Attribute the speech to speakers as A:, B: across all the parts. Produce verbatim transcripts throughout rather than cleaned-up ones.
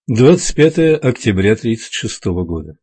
A: двадцать пятое октября тридцать шестого года.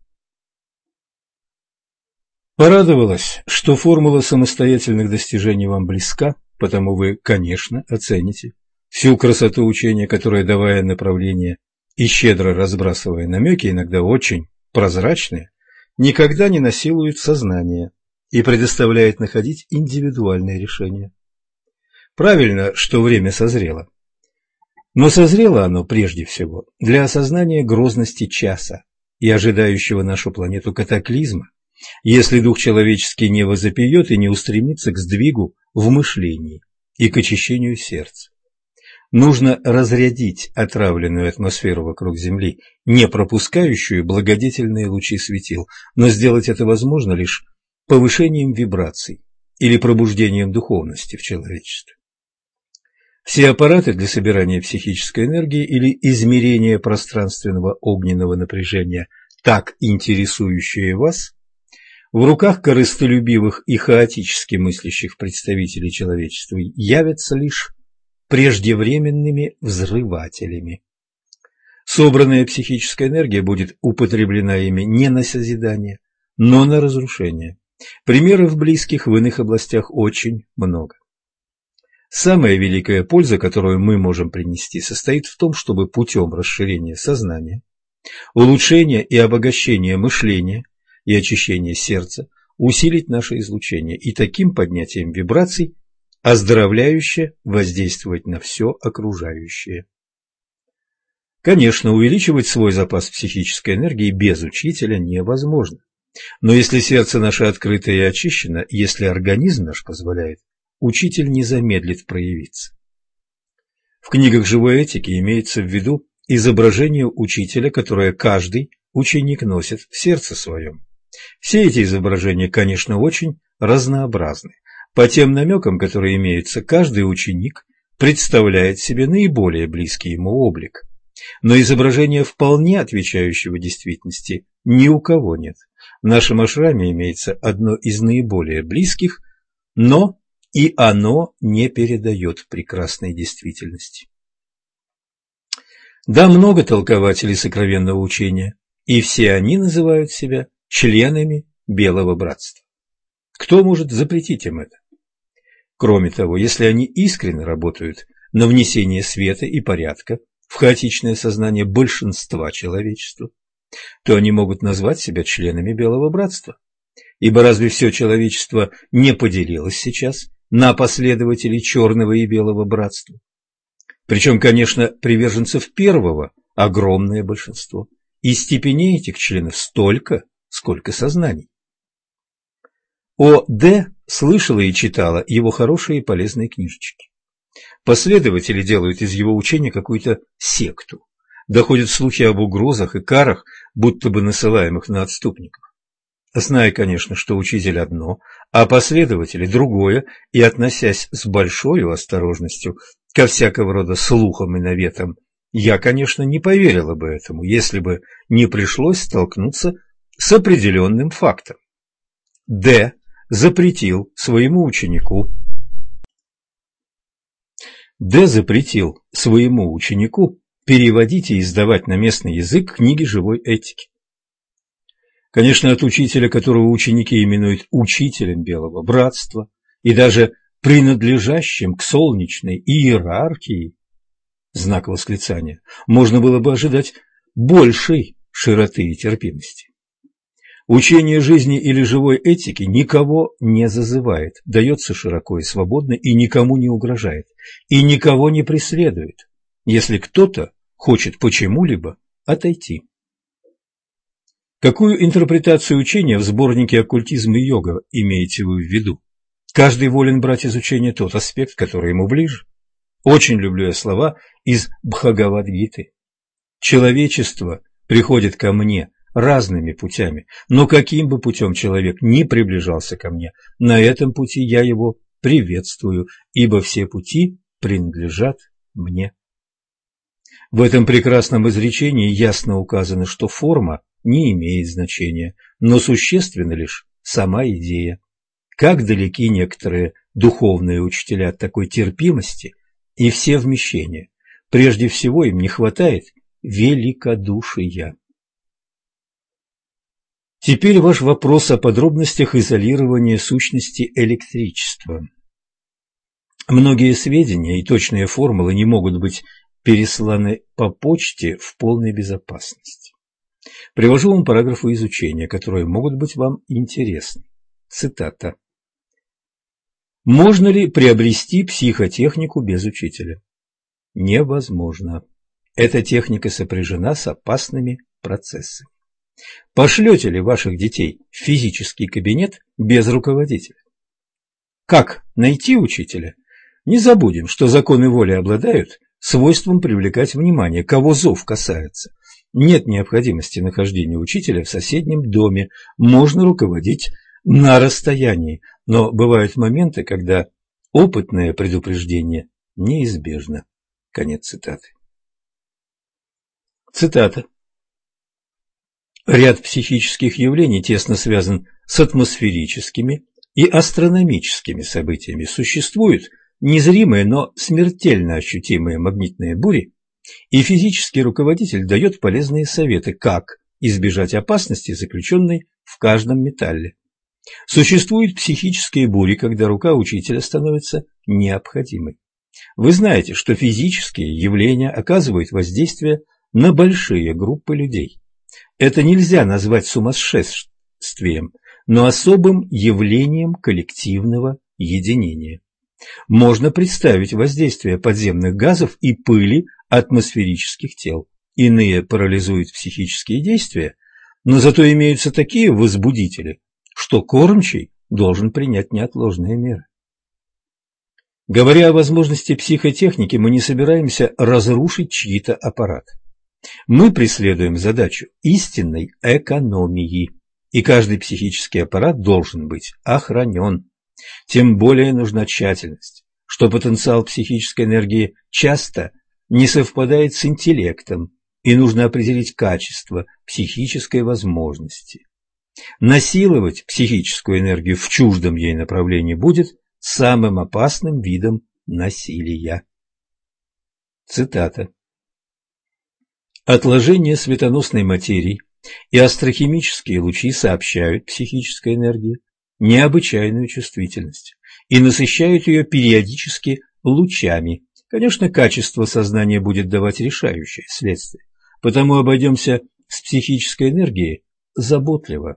A: Порадовалась, что формула самостоятельных достижений вам близка, потому вы, конечно, оцените всю красоту учения, которое, давая направление и щедро разбрасывая намеки, иногда очень прозрачные, никогда не насилует сознание и предоставляет находить индивидуальные решения. Правильно, что время созрело. Но созрело оно прежде всего для осознания грозности часа и ожидающего нашу планету катаклизма, если дух человеческий не возопьет и не устремится к сдвигу в мышлении и к очищению сердца. Нужно разрядить отравленную атмосферу вокруг Земли, не пропускающую благодетельные лучи светил, но сделать это возможно лишь повышением вибраций или пробуждением духовности в человечестве. Все аппараты для собирания психической энергии или измерения пространственного огненного напряжения, так интересующие вас, в руках корыстолюбивых и хаотически мыслящих представителей человечества явятся лишь преждевременными взрывателями. Собранная психическая энергия будет употреблена ими не на созидание, но на разрушение. Примеров близких в иных областях очень много. Самая великая польза, которую мы можем принести, состоит в том, чтобы путем расширения сознания, улучшения и обогащения мышления и очищения сердца усилить наше излучение и таким поднятием вибраций оздоровляюще воздействовать на все окружающее. Конечно, увеличивать свой запас психической энергии без учителя невозможно. Но если сердце наше открыто и очищено, если организм наш позволяет, учитель не замедлит проявиться. В книгах живой этики имеется в виду изображение учителя, которое каждый ученик носит в сердце своем. Все эти изображения, конечно, очень разнообразны. По тем намекам, которые имеются, каждый ученик представляет себе наиболее близкий ему облик. Но изображения, вполне отвечающего действительности, ни у кого нет. В нашем ашраме имеется одно из наиболее близких, но и оно не передает прекрасной действительности. Да, много толкователей сокровенного учения, и все они называют себя членами Белого Братства. Кто может запретить им это? Кроме того, если они искренне работают на внесение света и порядка в хаотичное сознание большинства человечества, то они могут назвать себя членами Белого Братства. Ибо разве все человечество не поделилось сейчас на последователей Черного и Белого Братства? Причем, конечно, приверженцев первого огромное большинство, и степеней этих членов столько, сколько сознаний. О. Д. слышала и читала его хорошие и полезные книжечки. Последователи делают из его учения какую-то секту. Доходят слухи об угрозах и карах, будто бы насылаемых на отступников. Зная, конечно, что учитель одно, а последователи другое, и относясь с большой осторожностью ко всякого рода слухам и наветам, я, конечно, не поверила бы этому, если бы не пришлось столкнуться с определенным фактом. Д. запретил своему ученику Д. запретил своему ученику переводить и издавать на местный язык книги живой этики. Конечно, от учителя, которого ученики именуют учителем Белого Братства и даже принадлежащим к солнечной иерархии, знак восклицания, можно было бы ожидать большей широты и терпимости. Учение жизни или живой этики никого не зазывает, дается широко и свободно и никому не угрожает, и никого не преследует, если кто-то хочет почему-либо отойти. Какую интерпретацию учения в сборнике «Оккультизм и йога» имеете вы в виду? Каждый волен брать из учения тот аспект, который ему ближе. Очень люблю я слова из Бхагавад-гиты. Человечество приходит ко мне разными путями, но каким бы путем человек ни приближался ко мне, на этом пути я его приветствую, ибо все пути принадлежат мне. В этом прекрасном изречении ясно указано, что форма не имеет значения, но существенна лишь сама идея. Как далеки некоторые духовные учителя от такой терпимости и все вмещения. Прежде всего им не хватает великодушия. Теперь ваш вопрос о подробностях изолирования сущности электричества. Многие сведения и точные формулы не могут быть пересланы по почте в полной безопасности. Привожу вам параграфы изучения, которые могут быть вам интересны. Цитата. Можно ли приобрести психотехнику без учителя? Невозможно. Эта техника сопряжена с опасными процессами. Пошлете ли ваших детей в физический кабинет без руководителя? Как найти учителя? Не забудем, что законы воли обладают свойством привлекать внимание, кого зов касается. Нет необходимости нахождения учителя в соседнем доме, можно руководить на расстоянии, но бывают моменты, когда опытное предупреждение неизбежно. Конец цитаты. Цитата. Ряд психических явлений тесно связан с атмосферическими и астрономическими событиями. Существуют незримые, но смертельно ощутимые магнитные бури, и физический руководитель дает полезные советы, как избежать опасности, заключенной в каждом металле. Существуют психические бури, когда рука учителя становится необходимой. Вы знаете, что физические явления оказывают воздействие на большие группы людей. Это нельзя назвать сумасшествием, но особым явлением коллективного единения. Можно представить воздействие подземных газов и пыли атмосферических тел. Иные парализуют психические действия, но зато имеются такие возбудители, что кормчий должен принять неотложные меры. Говоря о возможности психотехники, мы не собираемся разрушить чьи-то аппараты. Мы преследуем задачу истинной экономии, и каждый психический аппарат должен быть охранен. Тем более нужна тщательность, что потенциал психической энергии часто не совпадает с интеллектом, и нужно определить качество психической возможности. Насиловать психическую энергию в чуждом ей направлении будет самым опасным видом насилия. Цитата. Отложение светоносной материи и астрохимические лучи сообщают психической энергии необычайную чувствительность и насыщают ее периодически лучами. Конечно, качество сознания будет давать решающее следствие, потому обойдемся с психической энергией заботливо.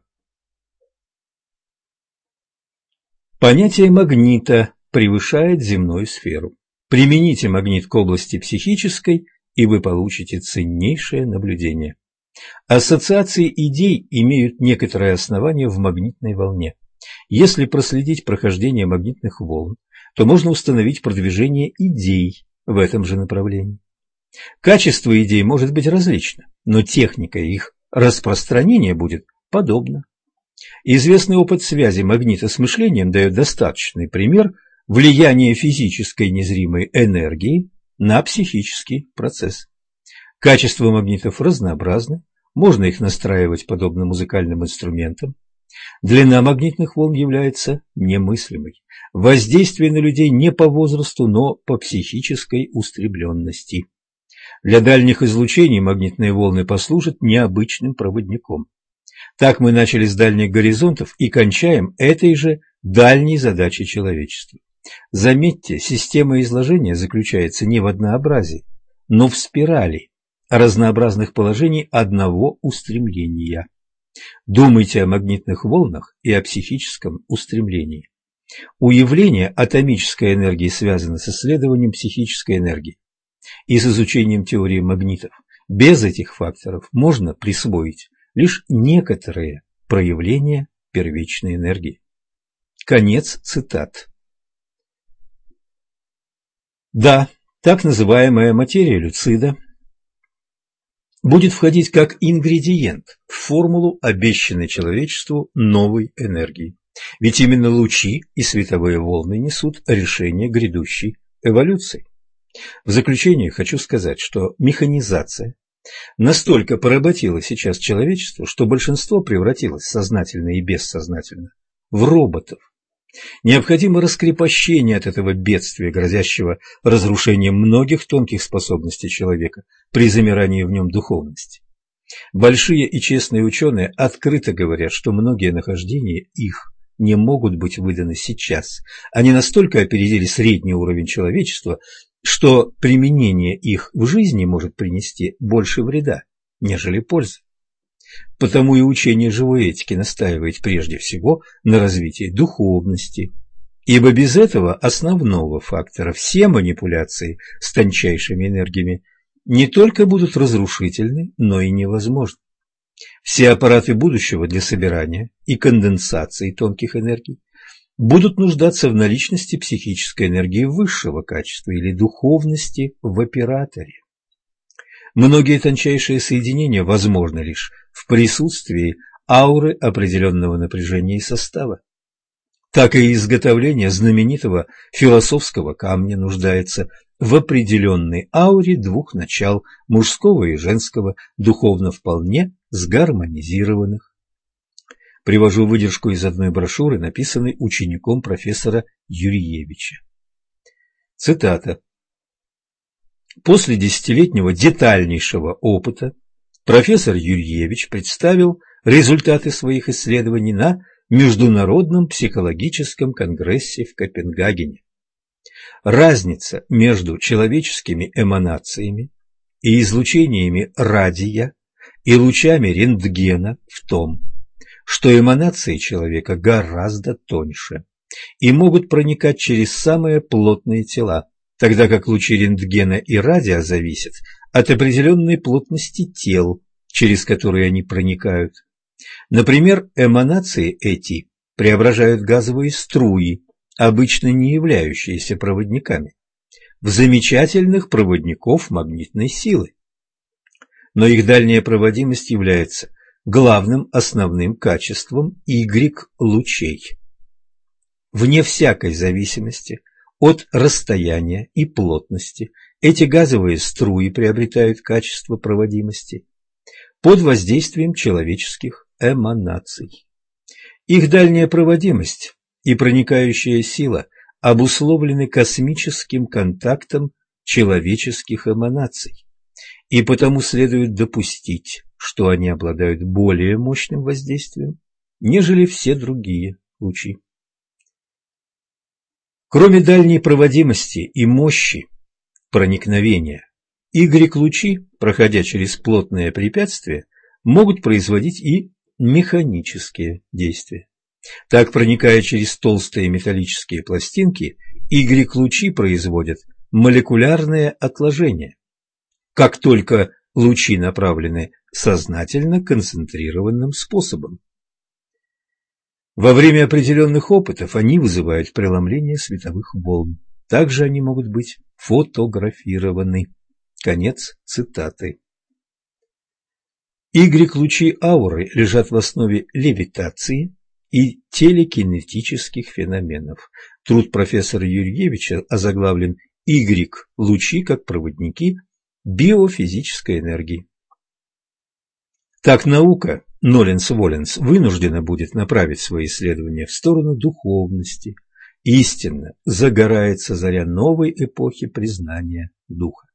A: Понятие магнита превышает земную сферу. Примените магнит к области психической, и вы получите ценнейшее наблюдение. Ассоциации идей имеют некоторое основание в магнитной волне. Если проследить прохождение магнитных волн, то можно установить продвижение идей в этом же направлении. Качество идей может быть различно, но техника их распространения будет подобна. Известный опыт связи магнита с мышлением дает достаточный пример влияния физической незримой энергии на психический процесс. Качества магнитов разнообразны, можно их настраивать подобно музыкальным инструментам. Длина магнитных волн является немыслимой. Воздействие на людей не по возрасту, но по психической устремленности. Для дальних излучений магнитные волны послужат необычным проводником. Так мы начали с дальних горизонтов и кончаем этой же дальней задачей человечества. Заметьте, система изложения заключается не в однообразии, но в спирали разнообразных положений одного устремления. Думайте о магнитных волнах и о психическом устремлении. Уявление атомической энергии связано с исследованием психической энергии и с изучением теории магнитов. Без этих факторов можно присвоить лишь некоторые проявления первичной энергии. Конец цитат. Да, так называемая материя люцида будет входить как ингредиент в формулу обещанной человечеству новой энергии. Ведь именно лучи и световые волны несут решение грядущей эволюции. В заключение хочу сказать, что механизация настолько поработила сейчас человечество, что большинство превратилось сознательно и бессознательно в роботов. Необходимо раскрепощение от этого бедствия, грозящего разрушением многих тонких способностей человека при замирании в нем духовности. Большие и честные ученые открыто говорят, что многие нахождения их не могут быть выданы сейчас. Они настолько опередили средний уровень человечества, что применение их в жизни может принести больше вреда, нежели пользы. Потому и учение живой этики настаивает прежде всего на развитии духовности, ибо без этого основного фактора все манипуляции с тончайшими энергиями не только будут разрушительны, но и невозможны. Все аппараты будущего для собирания и конденсации тонких энергий будут нуждаться в наличности психической энергии высшего качества или духовности в операторе. Многие тончайшие соединения возможны лишь в присутствии ауры определенного напряжения и состава. Так и изготовление знаменитого философского камня нуждается в определенной ауре двух начал, мужского и женского, духовно вполне сгармонизированных. Привожу выдержку из одной брошюры, написанной учеником профессора Юрьевича. Цитата. После десятилетнего детальнейшего опыта профессор Юрьевич представил результаты своих исследований на Международном психологическом конгрессе в Копенгагене. Разница между человеческими эманациями и излучениями радия и лучами рентгена в том, что эманации человека гораздо тоньше и могут проникать через самые плотные тела, тогда как лучи рентгена и радия зависят от определенной плотности тел, через которые они проникают. Например, эманации эти преображают газовые струи, обычно не являющиеся проводниками, в замечательных проводников магнитной силы. Но их дальняя проводимость является главным основным качеством Y-лучей. Вне всякой зависимости от расстояния и плотности эти газовые струи приобретают качество проводимости под воздействием человеческих эманаций. Их дальняя проводимость и проникающая сила обусловлены космическим контактом человеческих эманаций, и потому следует допустить, что они обладают более мощным воздействием, нежели все другие лучи. Кроме дальней проводимости и мощи проникновения, Y-лучи, проходя через плотные препятствия, могут производить и механические действия. Так, проникая через толстые металлические пластинки, Y-лучи производят молекулярное отложение, как только лучи направлены сознательно концентрированным способом. Во время определенных опытов они вызывают преломление световых волн. Также они могут быть фотографированы. Конец цитаты. Y-лучи ауры лежат в основе левитации и телекинетических феноменов. Труд профессора Юрьевича озаглавлен Y-лучи как проводники биофизической энергии. Так наука Ноленс-Воленс вынуждена будет направить свои исследования в сторону духовности. Истинно загорается заря новой эпохи признания Духа.